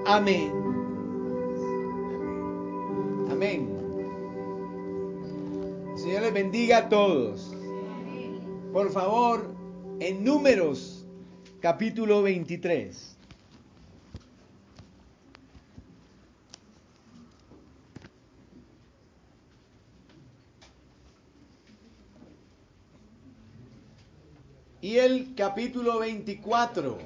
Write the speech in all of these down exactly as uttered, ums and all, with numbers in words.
Amén. Amén. El Señor les bendiga a todos. Por favor, en Números, capítulo veintitrés. Y el capítulo veinticuatro.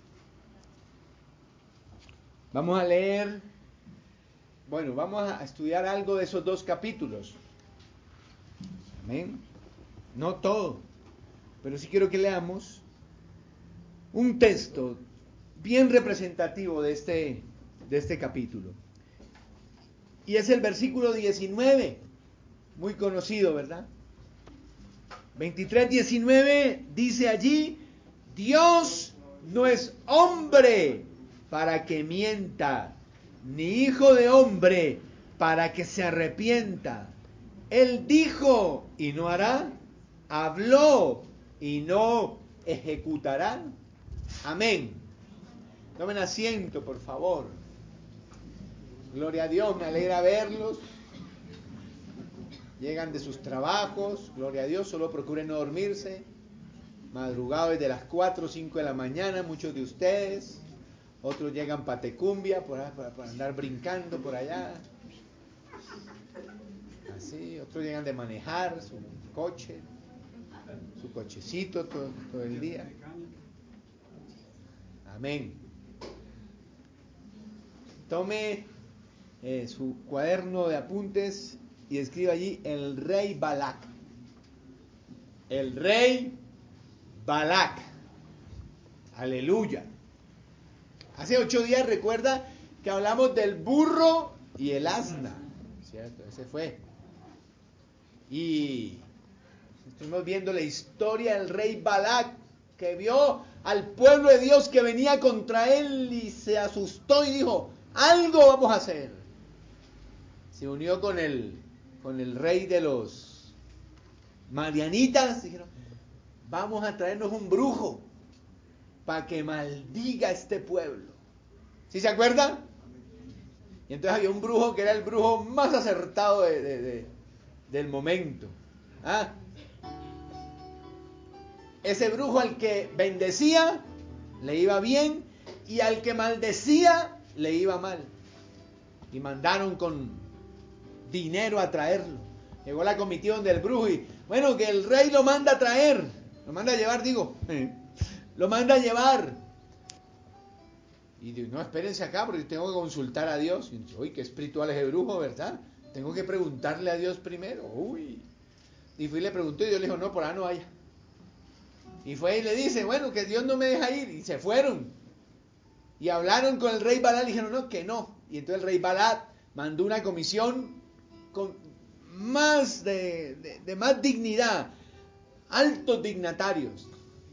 Vamos a leer, bueno, vamos a estudiar algo de esos dos capítulos. Amén. No todo, pero sí quiero que leamos un texto bien representativo de este, de este capítulo. Y es el versículo diecinueve, muy conocido, ¿verdad? veintitrés, diecinueve dice allí: Dios no es hombre para que mienta, ni hijo de hombre para que se arrepienta. Él dijo y no hará, habló y no ejecutará. Amén. Tomen asiento, por favor. Gloria a Dios, me alegra verlos. Llegan de sus trabajos, gloria a Dios, solo procuren no dormirse. Madrugado desde las cuatro o cinco de la mañana, muchos de ustedes. Otros llegan para Tecumbia, para, para, para andar brincando por allá. Así, otros llegan de manejar su coche, su cochecito todo, todo el día. Amén. Tome eh, su cuaderno de apuntes y escriba allí: el rey Balac. El rey Balac. Aleluya. Hace ocho días, recuerda que hablamos del burro y el asna, ¿cierto? Ese fue. Y estuvimos viendo la historia del rey Balac, que vio al pueblo de Dios que venía contra él y se asustó y dijo: algo vamos a hacer. Se unió con el, con el rey de los madianitas. Dijeron: vamos a traernos un brujo para que maldiga a este pueblo. ¿Sí se acuerdan? Y entonces había un brujo que era el brujo más acertado de, de, de, del momento. ¿Ah? Ese brujo al que bendecía le iba bien y al que maldecía le iba mal. Y mandaron con dinero a traerlo. Llegó la comitiva del brujo y, bueno, que el rey lo manda a traer. Lo manda a llevar, digo. Lo manda a llevar. Y digo: no, espérense acá porque tengo que consultar a Dios. Y dice: uy, qué espiritual es el brujo, ¿verdad? Tengo que preguntarle a Dios primero. Uy. Y fui y le pregunté y Dios le dijo: no, por ahí no vaya. Y fue y le dice: bueno, que Dios no me deja ir. Y se fueron. Y hablaron con el rey Balac y dijeron: no, que no. Y entonces el rey Balac mandó una comisión con más de, de, de más dignidad, altos dignatarios.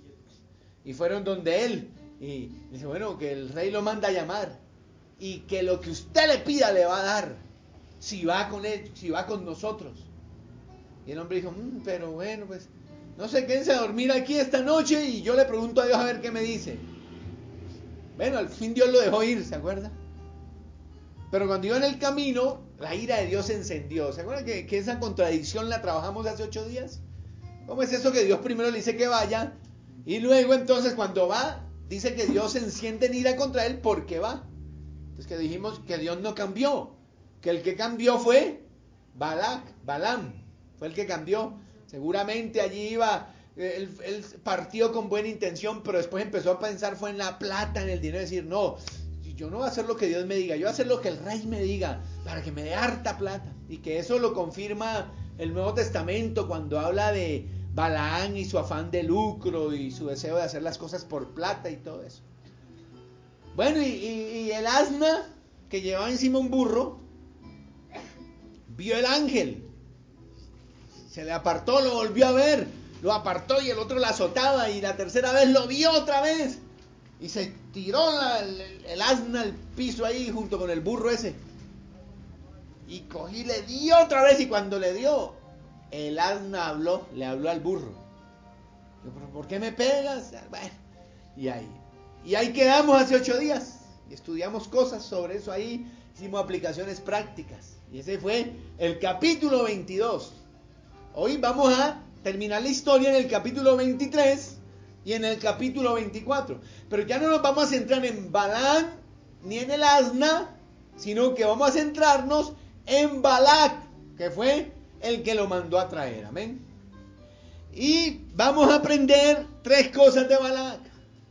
Y fueron donde él. Y dice: bueno, que el rey lo manda a llamar y que lo que usted le pida le va a dar si va con él, si va con nosotros. Y el hombre dijo: mmm, pero bueno, pues no sé, quédense a dormir aquí esta noche y yo le pregunto a Dios a ver qué me dice. Bueno, al fin Dios lo dejó ir, ¿se acuerda? Pero cuando iba en el camino, la ira de Dios se encendió. ¿Se acuerdan que, que esa contradicción la trabajamos hace ocho días? ¿Cómo es eso que Dios primero le dice que vaya y luego entonces cuando va dice que Dios se enciende en ira contra él porque va? Entonces que dijimos que Dios no cambió, que el que cambió fue Balac, Balaam, fue el que cambió. Seguramente allí iba, él, él partió con buena intención, pero después empezó a pensar fue en la plata, en el dinero, decir: no, yo no voy a hacer lo que Dios me diga, yo voy a hacer lo que el rey me diga, para que me dé harta plata. Y que eso lo confirma el Nuevo Testamento cuando habla de Balaam y su afán de lucro y su deseo de hacer las cosas por plata y todo eso. Bueno, y, y, y el asna que llevaba encima un burro vio el ángel, se le apartó, lo volvió a ver, lo apartó y el otro la azotaba y la tercera vez lo vio otra vez y se tiró la, el, el asna al piso ahí junto con el burro ese y cogí, le dio otra vez y cuando le dio el asna habló, le habló al burro. Yo: ¿por qué me pegas? Bueno, y ahí y ahí quedamos hace ocho días. Y estudiamos cosas sobre eso ahí, hicimos aplicaciones prácticas. Y ese fue el capítulo veintidós. Hoy vamos a terminar la historia en el capítulo veintitrés y en el capítulo veinticuatro. Pero ya no nos vamos a centrar en Balaam ni en el asna, sino que vamos a centrarnos en Balac, que fue el que lo mandó a traer. Amén. Y vamos a aprender tres cosas de Balac.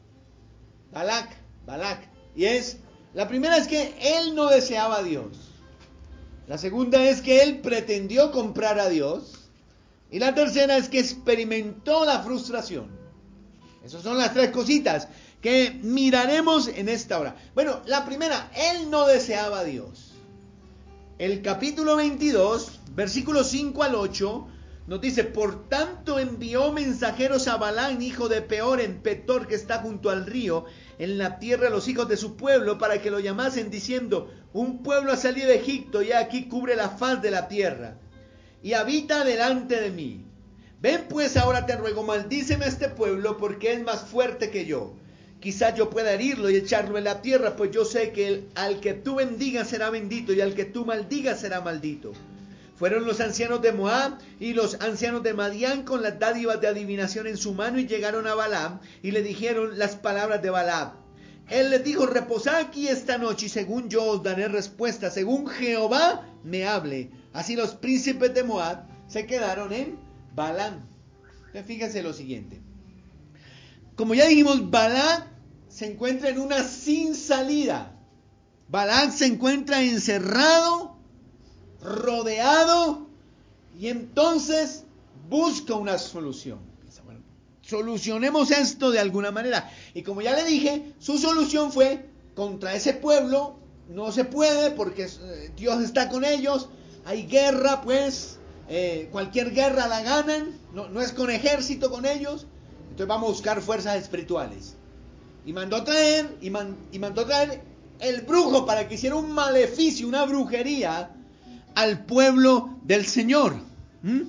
Balac, Balac. Y es, la primera es que él no deseaba a Dios. La segunda es que él pretendió comprar a Dios. Y la tercera es que experimentó la frustración. Esas son las tres cositas que miraremos en esta hora. Bueno, la primera, él no deseaba a Dios. El capítulo veintidós, versículos cinco al ocho, nos dice: por tanto envió mensajeros a Balaam, hijo de Peor, en Petor, que está junto al río, en la tierra de los hijos de su pueblo, para que lo llamasen, diciendo: un pueblo ha salido de Egipto, y aquí cubre la faz de la tierra, y habita delante de mí. Ven pues ahora, te ruego, maldíceme a este pueblo, porque es más fuerte que yo. Quizás yo pueda herirlo y echarlo en la tierra, pues yo sé que el, al que tú bendigas será bendito, y al que tú maldigas será maldito. Fueron los ancianos de Moab y los ancianos de Madián con las dádivas de adivinación en su mano, y llegaron a Balaam y le dijeron las palabras de Balaam. Él les dijo: reposad aquí esta noche, y según yo os daré respuesta, según Jehová me hable. Así los príncipes de Moab se quedaron en Balaam. Entonces, fíjense lo siguiente. Como ya dijimos, Balaam se encuentra en una sin salida. Balaam se encuentra encerrado, rodeado, y entonces busca una solución. Bueno, solucionemos esto de alguna manera. Y como ya le dije, su solución fue: contra ese pueblo no se puede, porque Dios está con ellos. Hay guerra, pues eh, cualquier guerra la ganan, no, no es con ejército con ellos. Entonces vamos a buscar fuerzas espirituales. Y mandó traer, y, man, y mandó traer el brujo para que hiciera un maleficio, una brujería al pueblo del Señor. ¿Mm?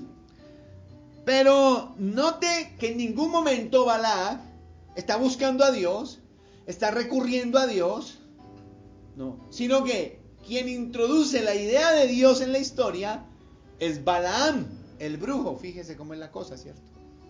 Pero note que en ningún momento Balac está buscando a Dios, está recurriendo a Dios, no, sino que quien introduce la idea de Dios en la historia es Balaam, el brujo. Fíjese cómo es la cosa, ¿cierto?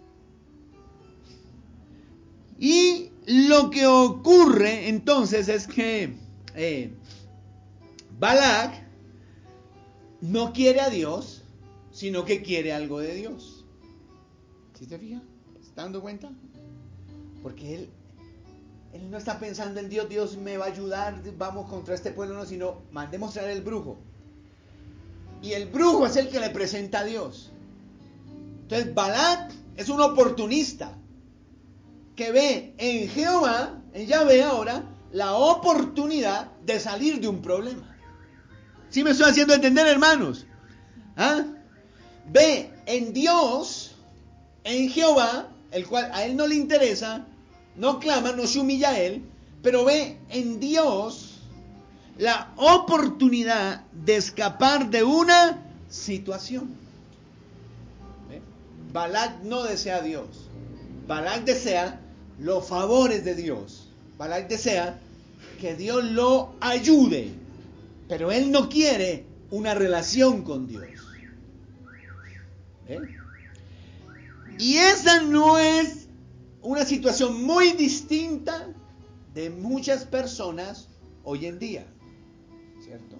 Y lo que ocurre entonces es que eh, Balac no quiere a Dios, sino que quiere algo de Dios. ¿Sí te fijas? ¿Se está dando cuenta? Porque él, él no está pensando en Dios, Dios me va a ayudar, vamos contra este pueblo, no, sino mandemos traer el brujo. Y el brujo es el que le presenta a Dios. Entonces Balac es un oportunista que ve en Jehová, en Yahvé ahora, la oportunidad de salir de un problema. ¿Sí me estoy haciendo entender, hermanos? ¿Ah? Ve en Dios, en Jehová, el cual a él no le interesa, no clama, no se humilla a él, pero ve en Dios la oportunidad de escapar de una situación. ¿Ve? Balac no desea a Dios. Balac desea los favores de Dios. Balac desea que Dios lo ayude, pero él no quiere una relación con Dios. ¿Eh? Y esa no es una situación muy distinta de muchas personas hoy en día, ¿cierto?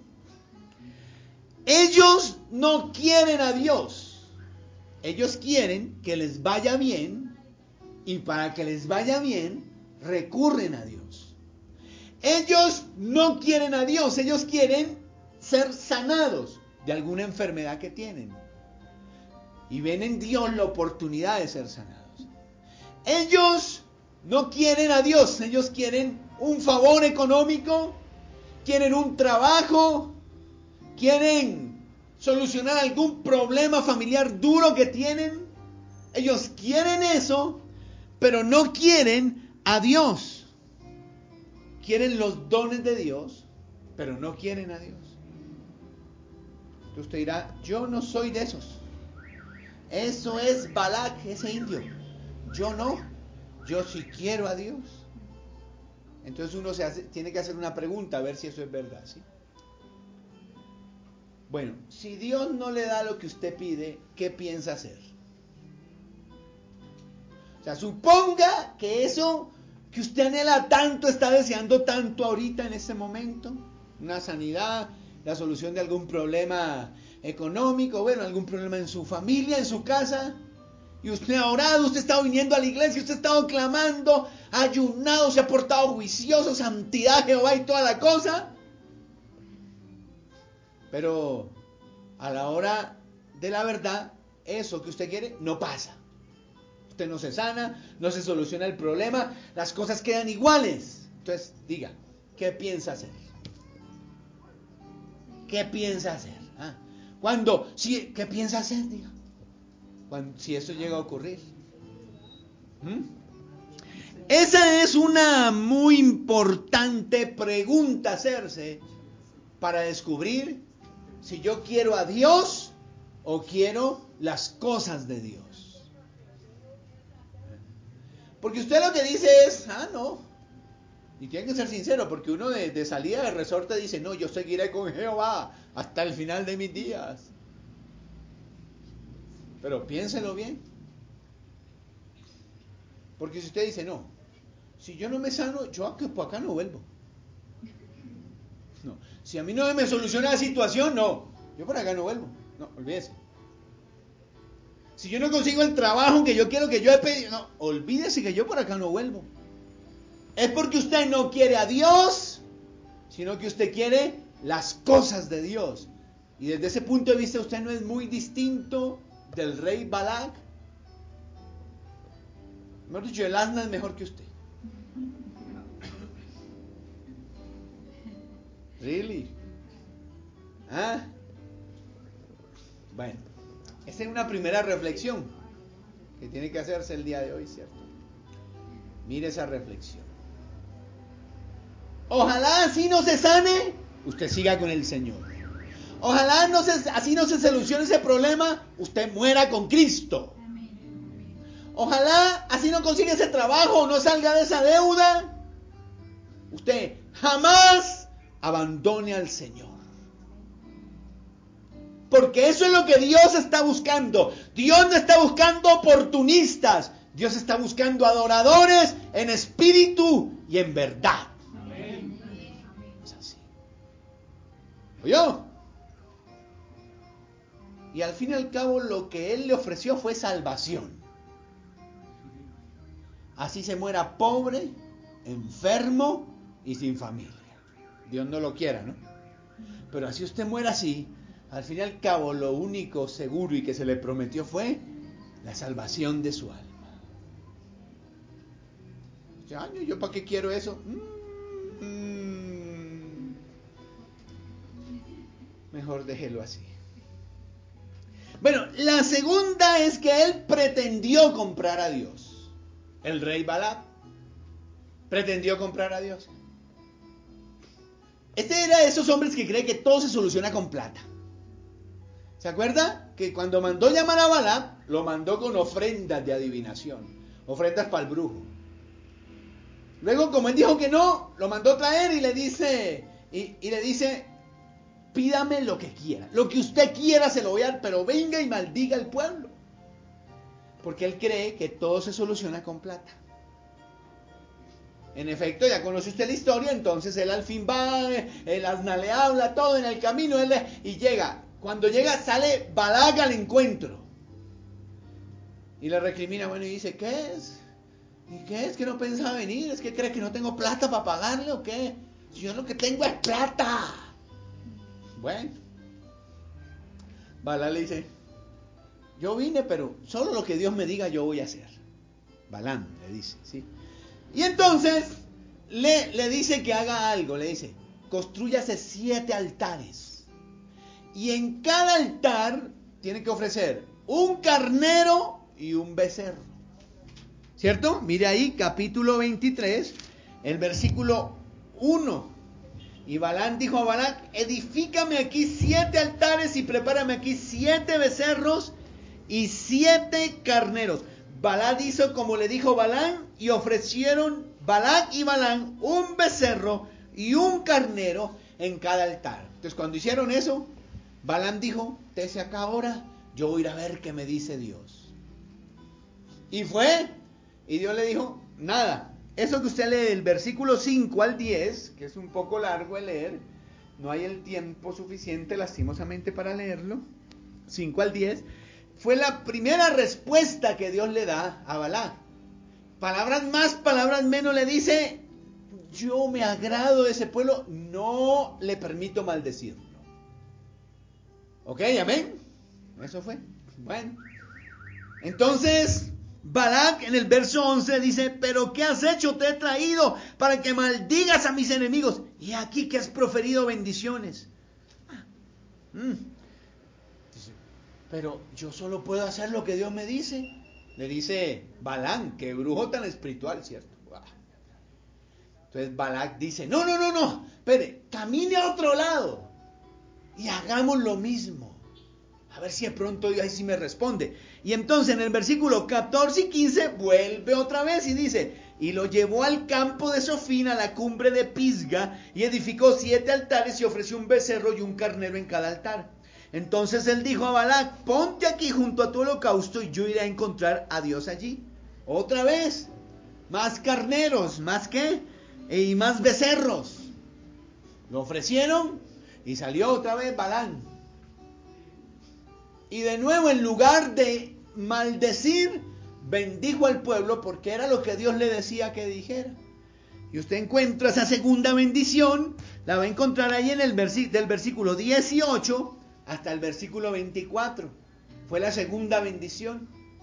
Ellos no quieren a Dios. Ellos quieren que les vaya bien, y para que les vaya bien recurren a Dios. Ellos no quieren a Dios, ellos quieren ser sanados de alguna enfermedad que tienen. Y ven en Dios la oportunidad de ser sanados. Ellos no quieren a Dios, ellos quieren un favor económico, quieren un trabajo, quieren solucionar algún problema familiar duro que tienen. Ellos quieren eso, pero no quieren a Dios. Quieren los dones de Dios, pero no quieren a Dios. Entonces usted dirá: yo no soy de esos. Eso es Balac, ese indio. Yo no. Yo sí quiero a Dios. Entonces uno se hace, tiene que hacer una pregunta a ver si eso es verdad, ¿sí? Bueno, si Dios no le da lo que usted pide, ¿qué piensa hacer? O sea, suponga que eso que usted anhela tanto, está deseando tanto ahorita en este momento, una sanidad, la solución de algún problema económico, bueno, algún problema en su familia, en su casa, y usted ha orado, usted ha estado viniendo a la iglesia, usted ha estado clamando, ha ayunado, se ha portado juicioso, santidad, Jehová y toda la cosa, pero a la hora de la verdad, eso que usted quiere no pasa. Usted no se sana, no se soluciona el problema, las cosas quedan iguales. Entonces, diga, ¿qué piensa hacer? ¿Qué piensa hacer? ¿Ah? Cuando, si, ¿qué piensa hacer? Diga. Cuando, si eso llega a ocurrir. ¿Mm? Esa es una muy importante pregunta a hacerse para descubrir si yo quiero a Dios o quiero las cosas de Dios. Porque usted lo que dice es, ah, no. Y tiene que ser sincero, porque uno de, de salida de resorte dice, no, yo seguiré con Jehová hasta el final de mis días. Pero piénselo bien. Porque si usted dice, no, si yo no me sano, yo acá, pues acá no vuelvo. No, si a mí no me soluciona la situación, no, yo por acá no vuelvo. No, olvídese. Si yo no consigo el trabajo que yo quiero, que yo he pedido, no, olvídese que yo por acá no vuelvo. Es porque usted no quiere a Dios, sino que usted quiere las cosas de Dios. Y desde ese punto de vista usted no es muy distinto del rey Balac. Mejor dicho, el asna es mejor que usted. Really? ¿Ah? Bueno, esa es una primera reflexión que tiene que hacerse el día de hoy, ¿cierto? Mire esa reflexión. Ojalá así no se sane, usted siga con el Señor. Ojalá no se, así no se solucione ese problema, usted muera con Cristo. Ojalá así no consiga ese trabajo, no salga de esa deuda, usted jamás abandone al Señor. Porque eso es lo que Dios está buscando. Dios no está buscando oportunistas. Dios está buscando adoradores en espíritu y en verdad. Amén. Es así. ¿Oyó? Y al fin y al cabo lo que Él le ofreció fue salvación. Así se muera pobre, enfermo y sin familia. Dios no lo quiera, ¿no? Pero así usted muera así, al fin y al cabo lo único seguro y que se le prometió fue la salvación de su alma. Año, ¿yo para qué quiero eso? Mm, mm, mejor déjelo así. Bueno, la segunda es que él pretendió comprar a Dios. El rey Balac pretendió comprar a Dios. Este era de esos hombres que cree que todo se soluciona con plata. ¿Se acuerda? Que cuando mandó llamar a Balac, lo mandó con ofrendas de adivinación, ofrendas para el brujo. Luego, como él dijo que no, lo mandó traer y le dice, y, y le dice, pídame lo que quiera, lo que usted quiera se lo voy a dar, pero venga y maldiga al pueblo. Porque él cree que todo se soluciona con plata. En efecto, ya conoce usted la historia, entonces él al fin va, el asna le habla todo en el camino, él le, y llega. Cuando llega, sale Balac al encuentro. Y le recrimina, bueno, y dice, ¿qué es? ¿Y qué es? ¿Que no pensaba venir? ¿Es que cree que no tengo plata para pagarle o qué? Si yo lo que tengo es plata. Bueno. Balac le dice, yo vine, pero solo lo que Dios me diga yo voy a hacer. Balaam le dice, ¿sí? Y entonces le, le dice que haga algo, le dice, constrúyase siete altares. Y en cada altar tiene que ofrecer un carnero y un becerro. ¿Cierto? Mire ahí, capítulo veintitrés, el versículo uno. Y Balaam dijo a Balac, edifícame aquí siete altares y prepárame aquí siete becerros y siete carneros. Balac hizo como le dijo Balaam y ofrecieron Balac y Balaam un becerro y un carnero en cada altar. Entonces cuando hicieron eso, Balaam dijo, tese acá ahora, yo voy a ir a ver qué me dice Dios. Y fue, y Dios le dijo, nada, eso que usted lee del versículo cinco al diez, que es un poco largo de leer, no hay el tiempo suficiente lastimosamente para leerlo, cinco al diez, fue la primera respuesta que Dios le da a Balac. Palabras más, palabras menos, le dice, yo me agrado de ese pueblo, no le permito maldecirlo. ¿Ok? Amén. Eso fue. Bueno. Entonces, Balac en el verso once dice, pero ¿qué has hecho? Te he traído para que maldigas a mis enemigos. Y aquí que has proferido bendiciones. Mm. Dice, pero yo solo puedo hacer lo que Dios me dice. Le dice Balaam, que brujo tan espiritual, ¿cierto? Entonces Balac dice, no, no, no, no, espere, camine a otro lado y hagamos lo mismo. A ver si de pronto Dios ahí sí me responde. Y entonces en el versículo catorce y quince vuelve otra vez y dice, y lo llevó al campo de Sofín, a la cumbre de Pisga, y edificó siete altares y ofreció un becerro y un carnero en cada altar. Entonces él dijo a Balac, ponte aquí junto a tu holocausto y yo iré a encontrar a Dios allí. Otra vez, más carneros, más qué, y más becerros. Lo ofrecieron y salió otra vez Balaam. Y de nuevo, en lugar de maldecir, bendijo al pueblo porque era lo que Dios le decía que dijera. Y usted encuentra esa segunda bendición, la va a encontrar ahí en el versículo, del versículo dieciocho hasta el versículo veinticuatro. Fue la segunda bendición.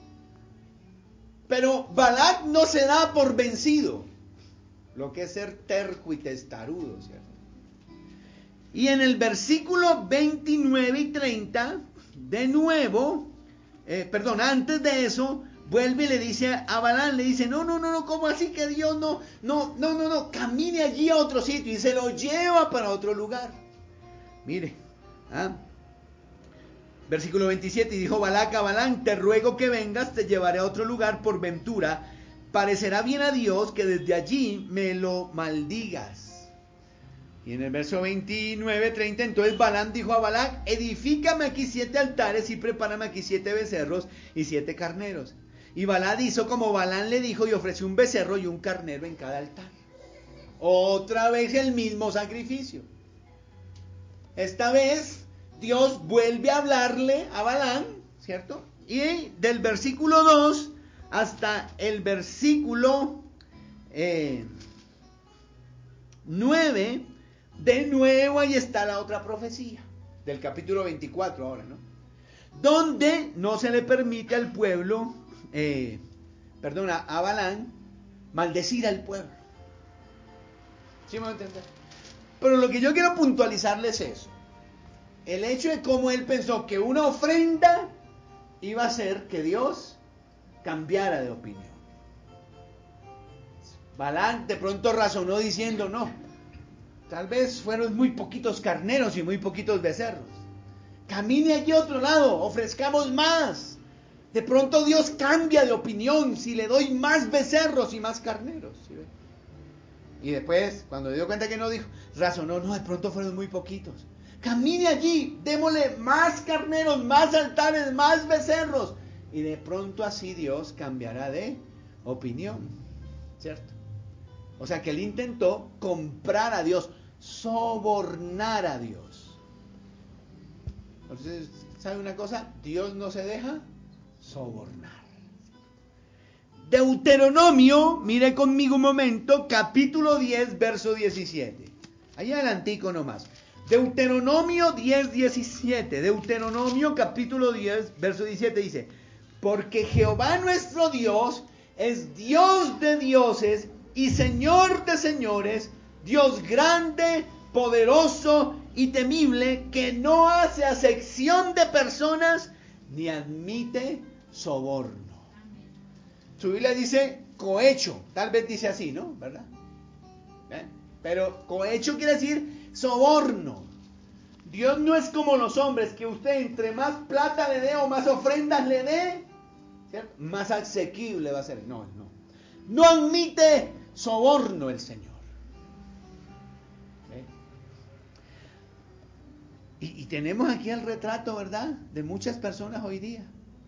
Pero Balac no se da por vencido, lo que es ser terco y testarudo, ¿cierto? Y en el versículo veintinueve y treinta, de nuevo, eh, perdón, antes de eso, vuelve y le dice a Balaam, le dice, no, no, no, no, ¿cómo así que Dios no, no, no, no, no, camine allí a otro sitio? Y se lo lleva para otro lugar. Mire, ¿ah? Versículo veintisiete, y dijo Balac a Balaam, te ruego que vengas, te llevaré a otro lugar por ventura, parecerá bien a Dios que desde allí me lo maldigas. Y en el verso veintinueve, treinta, entonces Balaam dijo a Balac, edifícame aquí siete altares y prepárame aquí siete becerros y siete carneros. Y Balac hizo como Balaam le dijo y ofreció un becerro y un carnero en cada altar. Otra vez el mismo sacrificio. Esta vez Dios vuelve a hablarle a Balaam, ¿cierto? Y del versículo dos hasta el versículo eh, nueve, de nuevo ahí está la otra profecía, del capítulo veinticuatro ahora, ¿no? Donde no se le permite al pueblo, eh, perdona, a Balaam, maldecir al pueblo. ¿Sí me va a entender? Pero lo que yo quiero puntualizarles es eso. El hecho de cómo él pensó que una ofrenda iba a hacer que Dios cambiara de opinión. Balaam de pronto razonó diciendo, no, tal vez fueron muy poquitos carneros y muy poquitos becerros. Camine allí a otro lado, ofrezcamos más. De pronto Dios cambia de opinión si le doy más becerros y más carneros. ¿Sí ven? Y después, cuando dio cuenta que no, dijo, razonó, no, de pronto fueron muy poquitos. Camine allí, démosle más carneros, más altares, más becerros. Y de pronto así Dios cambiará de opinión, ¿cierto? O sea que él intentó comprar a Dios, sobornar a Dios. Entonces, ¿sabe una cosa? Dios no se deja sobornar. Deuteronomio, mire conmigo un momento, capítulo diez, verso diecisiete. Ahí adelantico nomás. Deuteronomio diez, diecisiete. Deuteronomio capítulo diez, verso diecisiete dice, porque Jehová nuestro Dios es Dios de dioses y Señor de señores, Dios grande, poderoso y temible, que no hace acepción de personas ni admite soborno. Su Biblia dice cohecho, tal vez dice así, ¿no? ¿Verdad? ¿Eh? Pero cohecho quiere decir soborno. Dios no es como los hombres, que usted entre más plata le dé o más ofrendas le dé, ¿cierto?, más asequible va a ser. No, no. No admite soborno el Señor. ¿Eh? Y, y tenemos aquí el retrato, ¿verdad?, de muchas personas hoy día.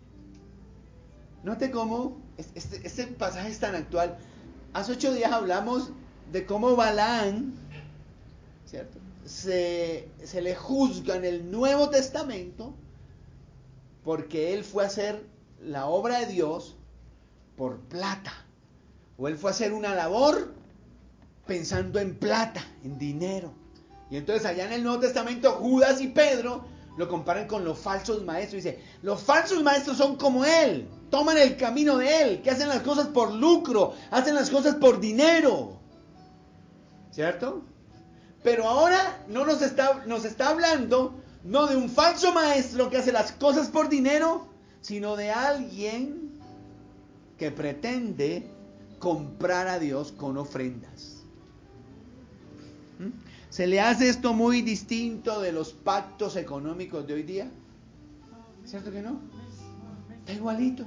Note cómo este, este pasaje es tan actual. Hace ocho días hablamos de cómo Balaam, ¿cierto?, se, se le juzga en el Nuevo Testamento porque él fue a hacer la obra de Dios por plata, o él fue a hacer una labor pensando en plata, en dinero. Y entonces allá en el Nuevo Testamento Judas y Pedro lo comparan con los falsos maestros. Dice, los falsos maestros son como él, toman el camino de él, que hacen las cosas por lucro, hacen las cosas por dinero, ¿cierto? Pero ahora no nos está, nos está hablando no de un falso maestro que hace las cosas por dinero, sino de alguien que pretende comprar a Dios con ofrendas. ¿Mm? ¿Se le hace esto muy distinto de los pactos económicos de hoy día? ¿Cierto que no? Está igualito.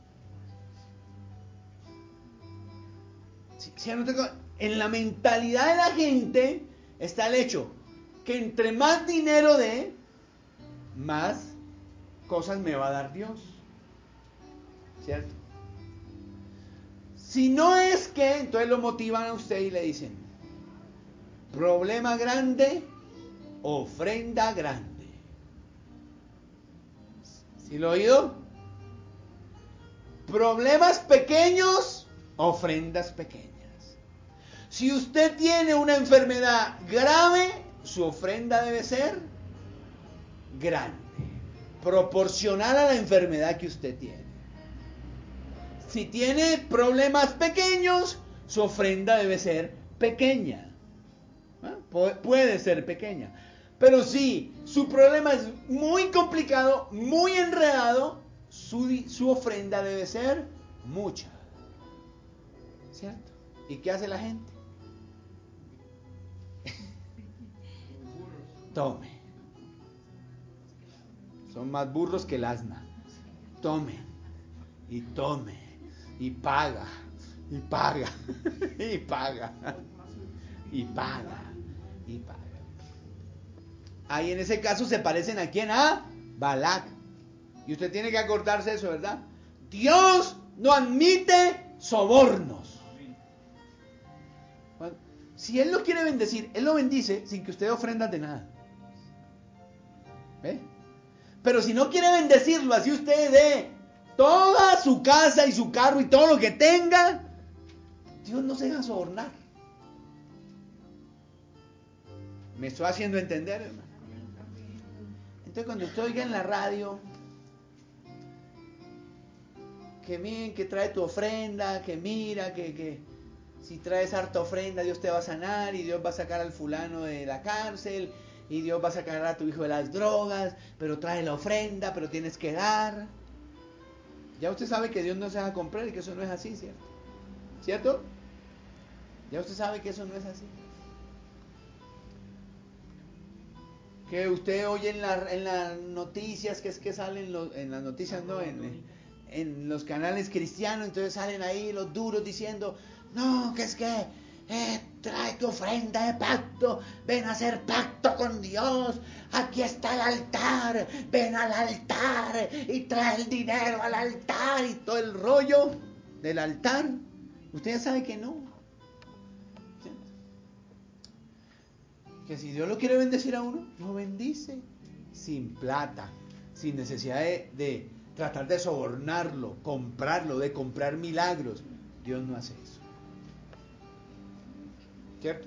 Si, si en la mentalidad de la gente está el hecho que entre más dinero dé, más cosas me va a dar Dios. ¿Cierto? Si no es que, entonces lo motivan a usted y le dicen, problema grande, ofrenda grande. ¿Sí lo he oído? Problemas pequeños, ofrendas pequeñas. Si usted tiene una enfermedad grave, su ofrenda debe ser grande, proporcional a la enfermedad que usted tiene. Si tiene problemas pequeños, su ofrenda debe ser pequeña. ¿Ah? Puede ser pequeña. Pero si su problema es muy complicado, muy enredado, su, su ofrenda debe ser mucha. ¿Cierto? ¿Y qué hace la gente? Tome. Son más burros que el asna. Tome. Y tome. Y paga. Y paga. Y paga. Y paga. Y paga. Ahí en ese caso se parecen a quién, a Balac. Y usted tiene que acordarse de eso, ¿verdad? Dios no admite sobornos. Si Él lo quiere bendecir, Él lo bendice sin que usted ofrenda de nada. ¿Ve? Pero si no quiere bendecirlo, así usted dé toda su casa y su carro y todo lo que tenga, Dios no se deja sobornar. ¿Me estoy haciendo entender, hermano? Entonces cuando usted oiga en la radio que miren, que trae tu ofrenda, que mira, que, que si traes harta ofrenda Dios te va a sanar y Dios va a sacar al fulano de la cárcel y Dios va a sacar a tu hijo de las drogas, pero trae la ofrenda, pero tienes que dar. Ya usted sabe que Dios no se deja comprar y que eso no es así, ¿cierto? ¿Cierto? Ya usted sabe que eso no es así. Que usted oye en, la, en las noticias, que es que salen los, en las noticias, no, en, en los canales cristianos, entonces salen ahí los duros diciendo, no, que es que eh, trae tu ofrenda de pacto, ven a hacer pacto con Dios, aquí está el altar, ven al altar y trae el dinero al altar y todo el rollo del altar. Usted ya sabe que no. ¿Sí? Que si Dios lo quiere bendecir a uno, lo bendice sin plata, sin necesidad de, de tratar de sobornarlo, comprarlo, de comprar milagros. Dios no hace eso. ¿Cierto?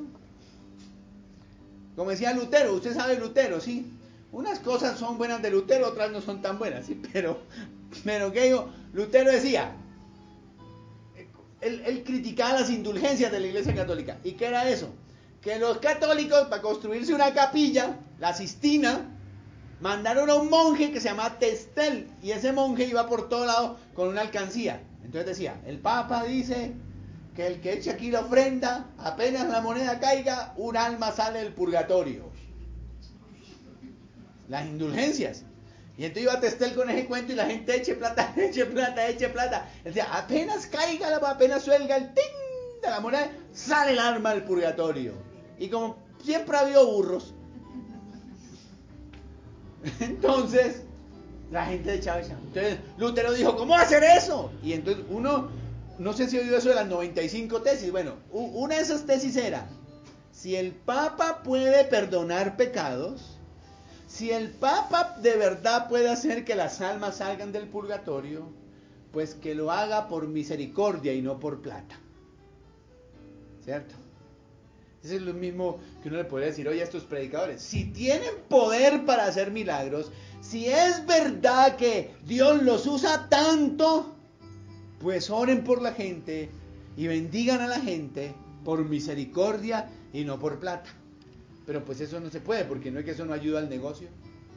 Como decía Lutero, usted sabe Lutero, ¿sí? Unas cosas son buenas de Lutero, otras no son tan buenas, ¿sí? Pero, pero ¿qué digo? Lutero decía, él, él criticaba las indulgencias de la Iglesia Católica. ¿Y qué era eso? Que los católicos, para construirse una capilla, la Sistina, mandaron a un monje que se llama Testel, y ese monje iba por todo lado con una alcancía. Entonces decía, el Papa dice que el que eche aquí la ofrenda, apenas la moneda caiga, un alma sale del purgatorio. Las indulgencias. Y entonces iba Testel con ese cuento y la gente eche plata, eche plata, eche plata. Él decía, apenas caiga, apenas suelga el ting de la moneda, sale el arma del purgatorio. Y como siempre ha habido burros, entonces la gente echaba esa. Entonces Lutero dijo, ¿cómo hacer eso? Y entonces uno, no sé si ha oído eso de las noventa y cinco tesis. Bueno, una de esas tesis era, si el Papa puede perdonar pecados, si el Papa de verdad puede hacer que las almas salgan del purgatorio, pues que lo haga por misericordia y no por plata. ¿Cierto? Eso es lo mismo que uno le podría decir hoy a estos predicadores. Si tienen poder para hacer milagros, si es verdad que Dios los usa tanto, pues oren por la gente y bendigan a la gente por misericordia y no por plata. Pero pues eso no se puede, porque no es que eso no ayuda al negocio.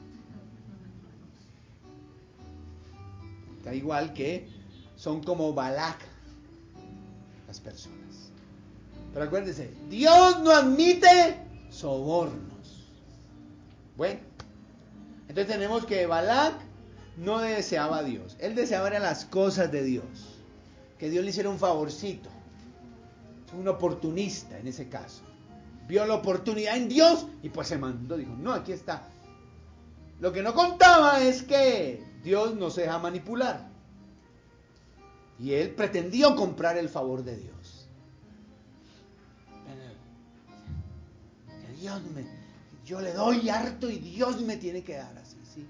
Está igual que son como Balac las personas. Pero acuérdense, Dios no admite sobornos. Bueno, entonces tenemos que Balac no deseaba a Dios. Él deseaba era las cosas de Dios. Que Dios le hiciera un favorcito. Es un oportunista en ese caso. Vio la oportunidad en Dios y pues se mandó. Dijo, no, aquí está. Lo que no contaba es que Dios no se deja manipular. Y él pretendió comprar el favor de Dios. Que Dios me, yo le doy harto y Dios me tiene que dar así, ¿sí?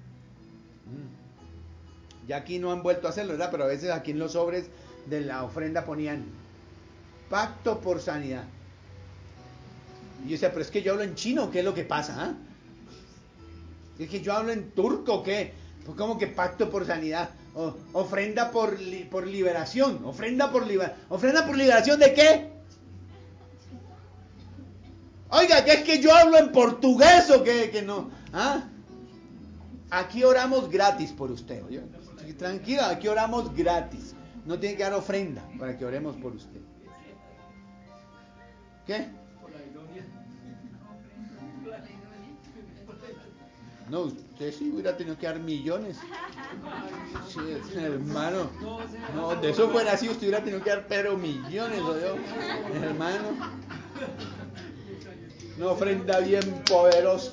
Mm. Ya aquí no han vuelto a hacerlo, ¿verdad? Pero a veces aquí en los sobres de la ofrenda ponían pacto por sanidad. Y yo decía, pero es que yo hablo en chino, ¿qué es lo que pasa? ¿eh? Es que yo hablo en turco, ¿qué? Pues como que pacto por sanidad. O, ofrenda por, li, por liberación. Ofrenda por, liber, ¿Ofrenda por liberación de qué? Oiga, que es que yo hablo en portugués o que, que no. ¿Ah? Aquí oramos gratis por usted. ¿Oye? Tranquila, aquí oramos gratis. No tiene que dar ofrenda para que oremos por usted. ¿Qué? No, usted sí hubiera tenido que dar millones. Sí, hermano. No, de eso fuera así, usted hubiera tenido que dar pero millones, ¿o yo? Hermano. Una ofrenda bien poderosa.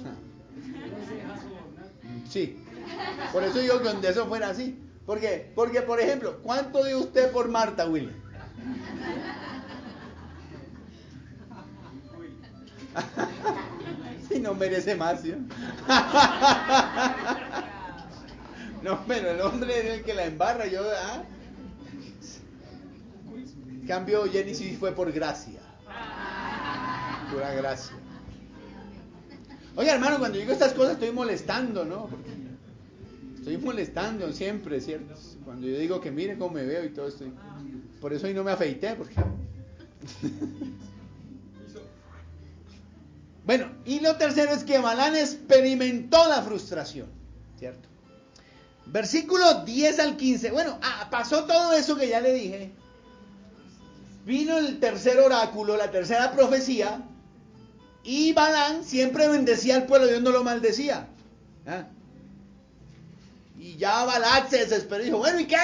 Sí. Por eso digo que donde eso fuera así. ¿Por qué? Porque, por ejemplo, ¿cuánto dio usted por Marta, William? Si no merece más, ¿sí? No, pero el hombre es el que la embarra. Yo, ¿ah? Cambio, Jenny sí fue por gracia. Pura gracia. Oye, hermano, cuando digo estas cosas estoy molestando, ¿no? Porque estoy molestando siempre, ¿cierto? Cuando yo digo que mire cómo me veo y todo esto. Por eso hoy no me afeité, porque... Bueno, y lo tercero es que Balaam experimentó la frustración, ¿cierto? Versículo diez al quince. Bueno, ah, pasó todo eso que ya le dije. Vino el tercer oráculo, la tercera profecía. Y Balaam siempre bendecía al pueblo, Dios no lo maldecía. ¿Ah? Y ya Balaam se desesperó y dijo, bueno, ¿y qué?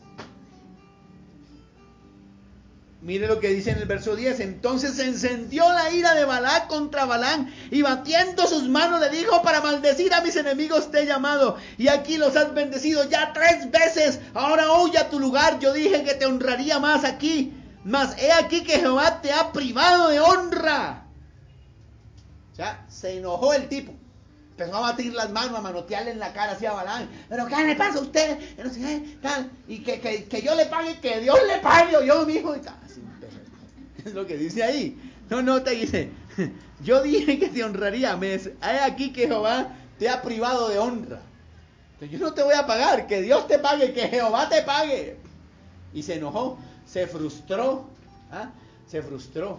Mire lo que dice en el verso diez. Entonces se encendió la ira de Balac contra Balaam, y batiendo sus manos le dijo, para maldecir a mis enemigos te he llamado, y aquí los has bendecido ya tres veces. Ahora huye a tu lugar. Yo dije que te honraría más aquí, mas he aquí que Jehová te ha privado de honra. O sea, se enojó el tipo. Empezó a batir las manos, a manotearle en la cara hacia Balaam. ¿Pero qué le pasa a usted? No sé qué, tal. Y que, que, que yo le pague, que Dios le pague, o yo, mi hijo. Y tal. Es lo que dice ahí. No, no, te dice, yo dije que te honraría, me hay aquí que Jehová te ha privado de honra. Entonces yo no te voy a pagar, que Dios te pague, que Jehová te pague. Y se enojó, se frustró, ¿ah? se frustró.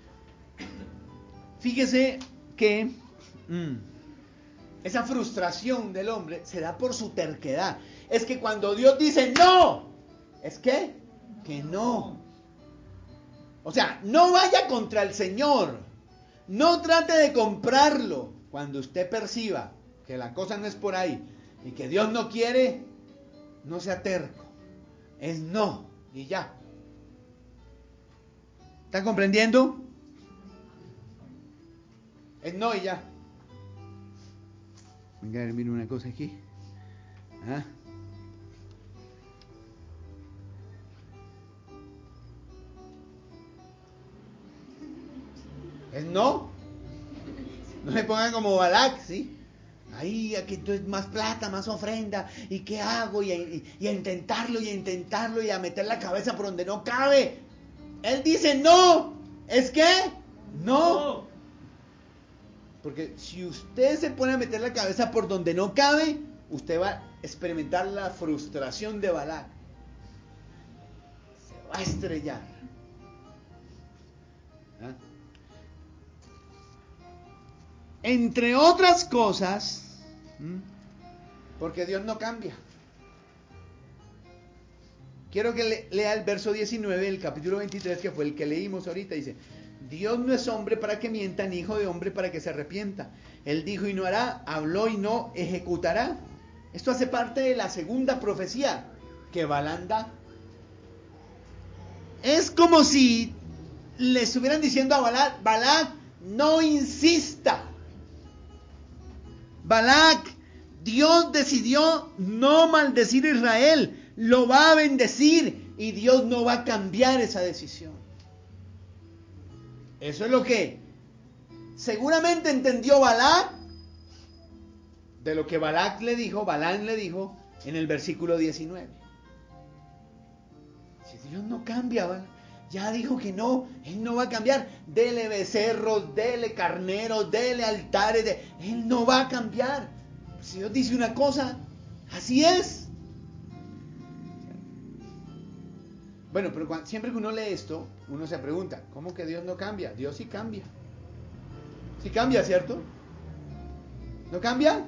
Fíjese que mmm, esa frustración del hombre se da por su terquedad. Es que cuando Dios dice no, es que, que no. O sea, no vaya contra el Señor. No trate de comprarlo. Cuando usted perciba que la cosa no es por ahí y que Dios no quiere, no sea terco. Es no y ya. ¿Están comprendiendo? Es no y ya. Venga, mire una cosa aquí. ¿Ah? Es no. No se pongan como Balac, ¿sí? Ahí, aquí entonces más plata, más ofrenda. ¿Y qué hago? Y a, y, y a intentarlo, y a intentarlo, y a meter la cabeza por donde no cabe. Él dice no. ¿Es qué? No. Porque si usted se pone a meter la cabeza por donde no cabe, usted va a experimentar la frustración de Balac. Se va a estrellar. ¿Ah? Entre otras cosas, ¿m? porque Dios no cambia. Quiero que le, lea el verso diecinueve del capítulo veintitrés, que fue el que leímos ahorita. Dice: Dios no es hombre para que mienta, ni hijo de hombre para que se arrepienta. Él dijo y no hará, habló y no ejecutará. Esto hace parte de la segunda profecía que Balaam da. Es como si le estuvieran diciendo a Balac: Balac, no insista. Balac, Dios decidió no maldecir a Israel, lo va a bendecir y Dios no va a cambiar esa decisión. Eso es lo que seguramente entendió Balac de lo que Balac le dijo, Balaam le dijo en el versículo diecinueve. Si Dios no cambia, ¿vale? Ya dijo que no, Él no va a cambiar. Dele becerros, dele carneros, dele altares, de... Él no va a cambiar. Si Dios dice una cosa, así es. Bueno, pero cuando, siempre que uno lee esto, uno se pregunta, ¿cómo que Dios no cambia? Dios sí cambia. Sí cambia, ¿cierto? ¿No cambia?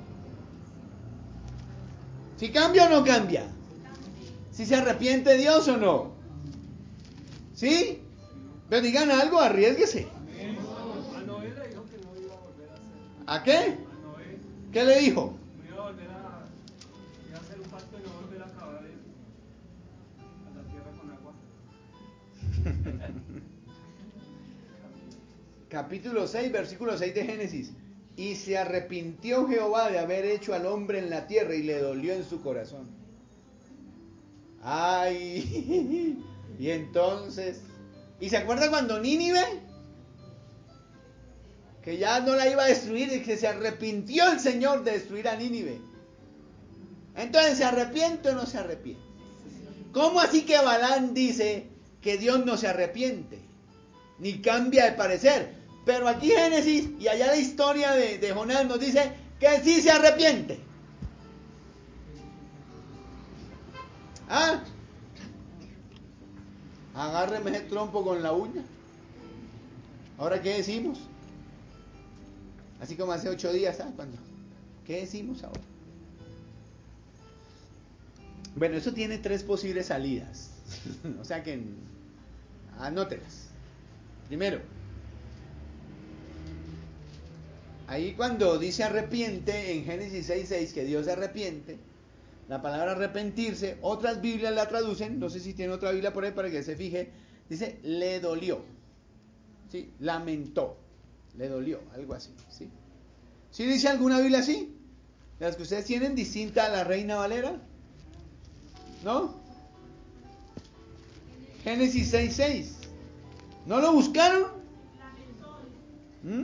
¿Sí cambia o no cambia? ¿Sí se arrepiente Dios o no? ¿Sí? Pero digan algo, arriésguese. A Noé le dijo que no iba a volver a hacer. ¿A qué? A Noé. ¿Qué le dijo? No iba a volver a, iba a hacer un pacto y no volver a acabar el, a la tierra con agua. Capítulo seis, versículo seis de Génesis. Y se arrepintió Jehová de haber hecho al hombre en la tierra y le dolió en su corazón. Ay, y entonces, ¿y se acuerda cuando Nínive? Que ya no la iba a destruir y que se arrepintió el Señor de destruir a Nínive. Entonces, ¿se arrepiente o no se arrepiente? ¿Cómo así que Balaam dice que Dios no se arrepiente? Ni cambia de parecer. Pero aquí Génesis y allá la historia de, de Jonás nos dice que sí se arrepiente. ¿Ah? Agárreme ese trompo con la uña. ¿Ahora qué decimos? Así como hace ocho días, ¿sabes cuándo? ¿Qué decimos ahora? Bueno, eso tiene tres posibles salidas. O sea que anótelas. Primero, ahí cuando dice arrepiente en Génesis seis seis, que Dios se arrepiente, la palabra arrepentirse, otras Biblias la traducen, no sé si tiene otra Biblia por ahí para que se fije, dice le dolió, ¿sí? Lamentó, le dolió, algo así, ¿sí? ¿Sí dice alguna Biblia así? Las que ustedes tienen, distinta a la Reina Valera, ¿no? Génesis seis seis, ¿no lo buscaron? ¿Mm?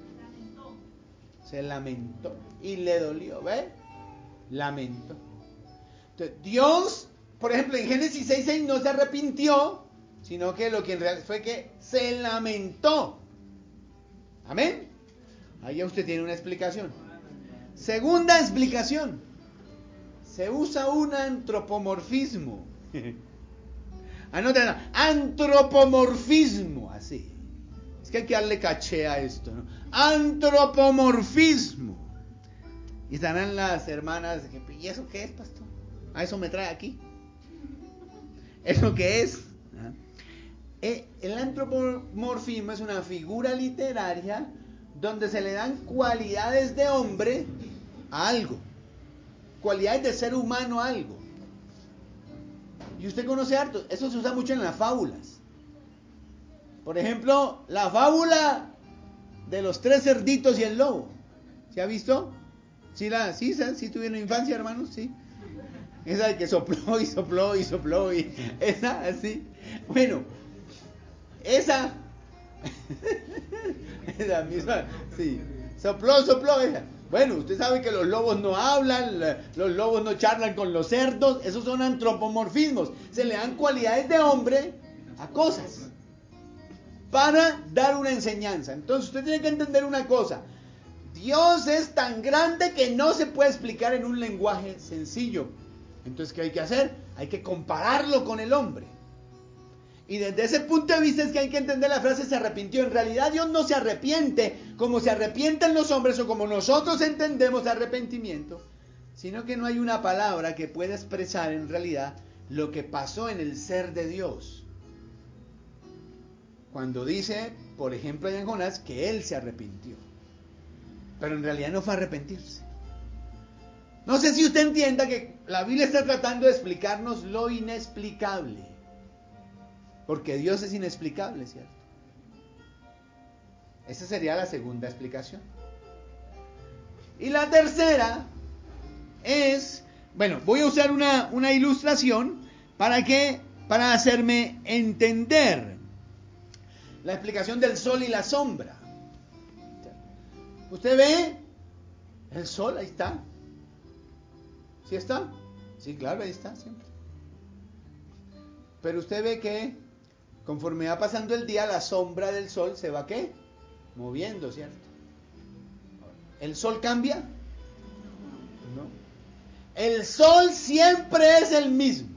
Se lamentó y le dolió, ¿ve? Lamentó. Entonces, Dios, por ejemplo, en Génesis seis seis no se arrepintió, sino que lo que en realidad fue que se lamentó. ¿Amén? Ahí ya usted tiene una explicación. Segunda explicación. Se usa un antropomorfismo. Anoten, antropomorfismo, así. Es que hay que darle caché a esto, ¿no? Antropomorfismo. Y estarán las hermanas, ¿y eso qué es, pastor? A eso me trae aquí. ¿Eso qué es? El antropomorfismo es una figura literaria donde se le dan cualidades de hombre a algo, cualidades de ser humano a algo. Y usted conoce harto, eso se usa mucho en las fábulas. Por ejemplo, la fábula de los tres cerditos y el lobo. ¿Se ha visto? ¿Sí, la, sí, sí tuvieron infancia, hermanos? Sí. Esa de que sopló y sopló y sopló y esa así. Bueno, esa, esa misma, sí. Sopló, sopló esa. Bueno, usted sabe que los lobos no hablan, los lobos no charlan con los cerdos, esos son antropomorfismos. Se le dan cualidades de hombre a cosas para dar una enseñanza. Entonces usted tiene que entender una cosa. Dios es tan grande que no se puede explicar en un lenguaje sencillo. Entonces, ¿qué hay que hacer? Hay que compararlo con el hombre. Y desde ese punto de vista es que hay que entender la frase se arrepintió. En realidad Dios no se arrepiente como se arrepienten los hombres o como nosotros entendemos arrepentimiento, sino que no hay una palabra que pueda expresar en realidad lo que pasó en el ser de Dios. Cuando dice, por ejemplo, en Jonás, que él se arrepintió. Pero en realidad no fue a arrepentirse. No sé si usted entienda que la Biblia está tratando de explicarnos lo inexplicable. Porque Dios es inexplicable, ¿cierto? Esa sería la segunda explicación. Y la tercera es, bueno, voy a usar una, una ilustración para que, para hacerme entender la explicación del sol y la sombra. ¿Usted ve el sol? Ahí está. ¿Sí está? Sí, claro, ahí está siempre. Pero usted ve que conforme va pasando el día, la sombra del sol se va, ¿qué? Moviendo, ¿cierto? ¿El sol cambia? No. El sol siempre es el mismo.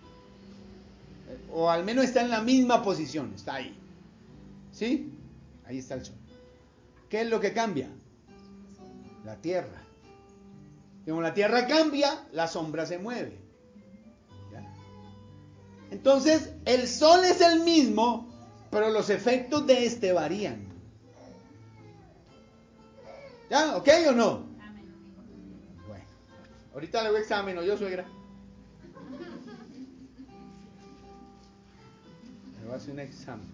O al menos está en la misma posición, está ahí. ¿Sí? Ahí está el sol. ¿Qué es lo que cambia? La tierra. Como la tierra cambia, la sombra se mueve. ¿Ya? Entonces, el sol es el mismo, pero los efectos de este varían. ¿Ya? ¿Ok o no? Bueno, ahorita le voy a examen, ¿o yo, suegra? Le voy a hacer un examen.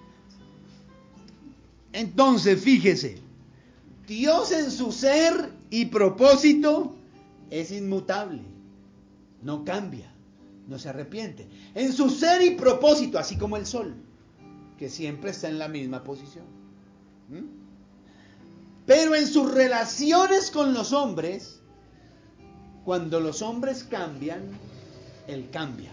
Entonces, fíjese, Dios en su ser y propósito es inmutable, no cambia, no se arrepiente. En su ser y propósito, así como el sol, que siempre está en la misma posición. ¿Mm? Pero en sus relaciones con los hombres, cuando los hombres cambian, Él cambia.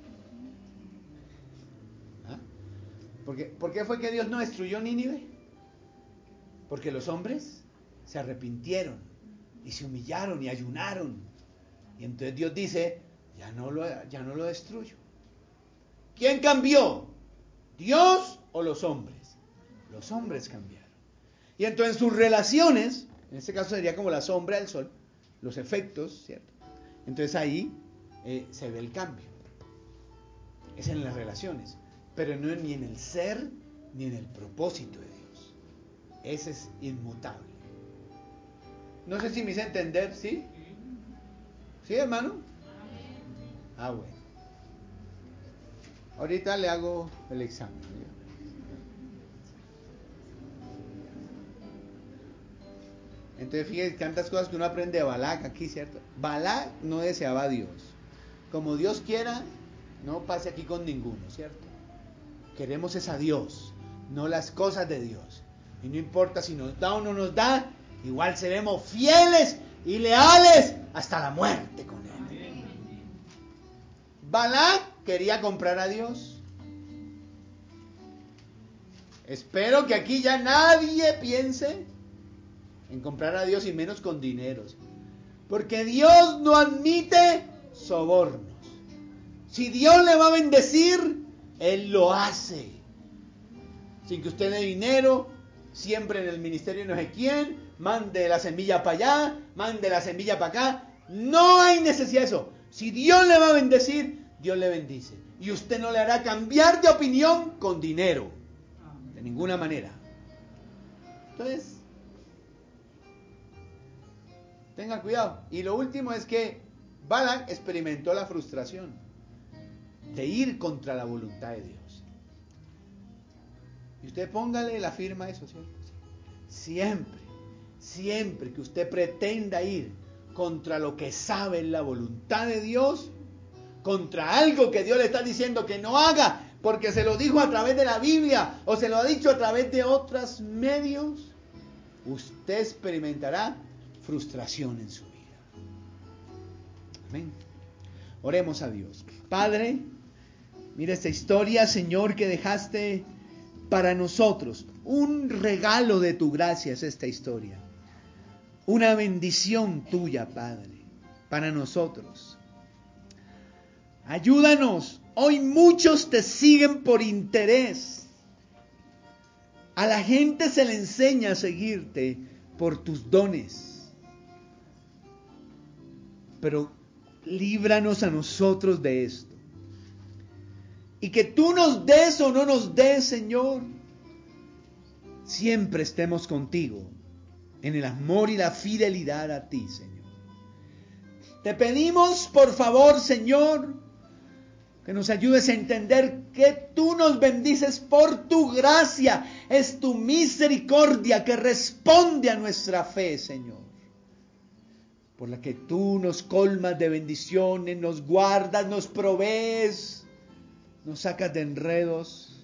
¿Ah? ¿Por qué? ¿Por qué fue que Dios no destruyó Nínive? Porque los hombres se arrepintieron y se humillaron y ayunaron. Y entonces Dios dice, ya no lo, ya no lo destruyo. ¿Quién cambió? ¿Dios o los hombres? Los hombres cambiaron. Y entonces sus relaciones, en este caso sería como la sombra del sol, los efectos, ¿cierto? Entonces ahí eh, se ve el cambio. Es en las relaciones, pero no ni en el ser ni en el propósito de Dios. Ese es inmutable. No sé si me hice entender, ¿sí? ¿Sí, hermano? Ah, bueno. Ahorita le hago el examen. Entonces, fíjense, tantas cosas que uno aprende de Balac aquí, ¿cierto? Balac no deseaba a Dios. Como Dios quiera, no pase aquí con ninguno, ¿cierto? Queremos es a Dios, no las cosas de Dios. Y no importa si nos da o no nos da, igual seremos fieles y leales hasta la muerte con Él. Balac quería comprar a Dios. Espero que aquí ya nadie piense en comprar a Dios y menos con dineros. Porque Dios no admite sobornos. Si Dios le va a bendecir, Él lo hace. Sin que usted dé dinero, siempre en el ministerio no sé quién, mande la semilla para allá, mande la semilla para acá. No hay necesidad de eso. Si Dios le va a bendecir, Dios le bendice. Y usted no le hará cambiar de opinión con dinero. De ninguna manera. Entonces, tenga cuidado. Y lo último es que Balac experimentó la frustración de ir contra la voluntad de Dios. Y usted póngale la firma a eso, ¿cierto? Siempre, siempre que usted pretenda ir contra lo que sabe la voluntad de Dios, contra algo que Dios le está diciendo que no haga, porque se lo dijo a través de la Biblia o se lo ha dicho a través de otros medios, usted experimentará frustración en su vida. Amén. Oremos a Dios. Padre, mira esta historia, Señor, que dejaste para nosotros. Un regalo de tu gracia es esta historia. Una bendición tuya, Padre, para nosotros. Ayúdanos. Hoy muchos te siguen por interés. A la gente se le enseña a seguirte por tus dones. Pero líbranos a nosotros de esto. Y que tú nos des o no nos des, Señor, siempre estemos contigo en el amor y la fidelidad a ti, Señor. Te pedimos, por favor, Señor, que nos ayudes a entender que tú nos bendices por tu gracia. Es tu misericordia que responde a nuestra fe, Señor. Por la que tú nos colmas de bendiciones, nos guardas, nos provees, nos sacas de enredos.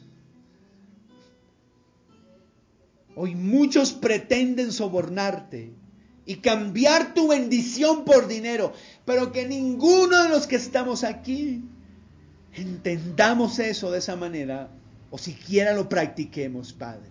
Hoy muchos pretenden sobornarte y cambiar tu bendición por dinero, pero que ninguno de los que estamos aquí entendamos eso de esa manera, o siquiera lo practiquemos, Padre.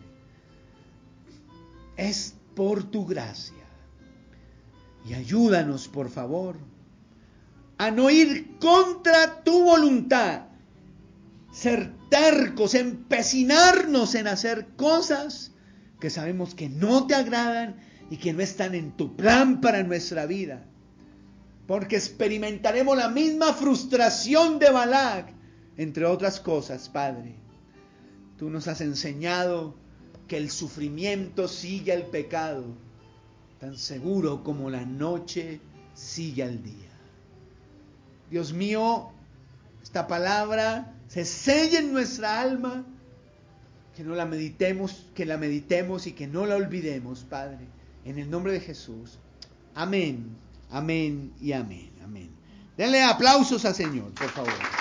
Es por tu gracia. Y ayúdanos, por favor, a no ir contra tu voluntad, ser tercos, empecinarnos en hacer cosas que sabemos que no te agradan y que no están en tu plan para nuestra vida. Porque experimentaremos la misma frustración de Balac, entre otras cosas, Padre. Tú nos has enseñado que el sufrimiento sigue al pecado, tan seguro como la noche sigue al día. Dios mío, esta palabra se sella en nuestra alma, que no la meditemos, que la meditemos y que no la olvidemos, Padre, en el nombre de Jesús. Amén, amén y amén, amén. Denle aplausos al Señor, por favor.